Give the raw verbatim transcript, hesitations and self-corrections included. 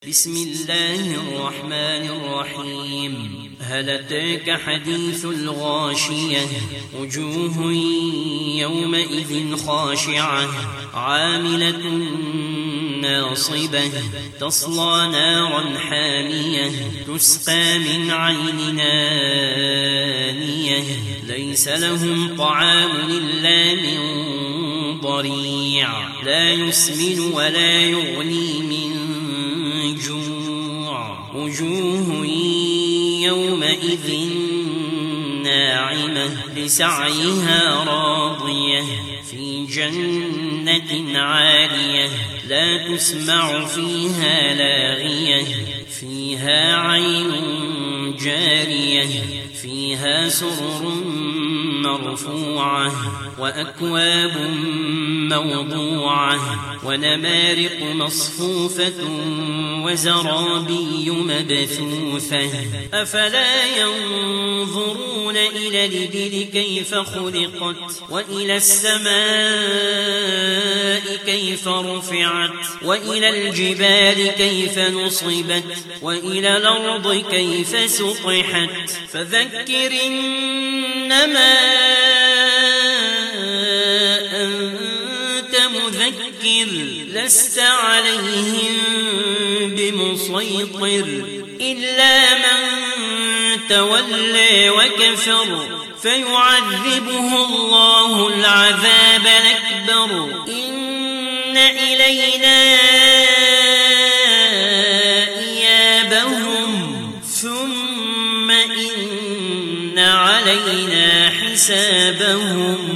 بسم الله الرحمن الرحيم. هل أتاك حديث الغاشية؟ وجوه يومئذ خاشعة عاملة ناصبة تصلى نارا حامية تسقى من عين آنية ليس لهم طعام إلا من ضريع لا يسمن ولا يغني من جوع. وجوه يومئذ ناعمة لسعيها راضية في جنة عالية لا تسمع فيها لاغية فيها عين جارية فيها سرر مرفوعة وأكواب موضوعة ونمارق مصفوفة وزرابي مبثوثة. أفلا ينظرون إلى الإبل كيف خلقت وإلى السماء كيف رفعت وإلى الجبال كيف نصبت وإلى الأرض كيف سطحت. فذكر إنما أنت مذكر لست عليهم بمسيطر إلا من تولى وكفر فيعذبه الله العذاب الأكبر. إن إلينا إيابهم ثم إن علينا حسابهم.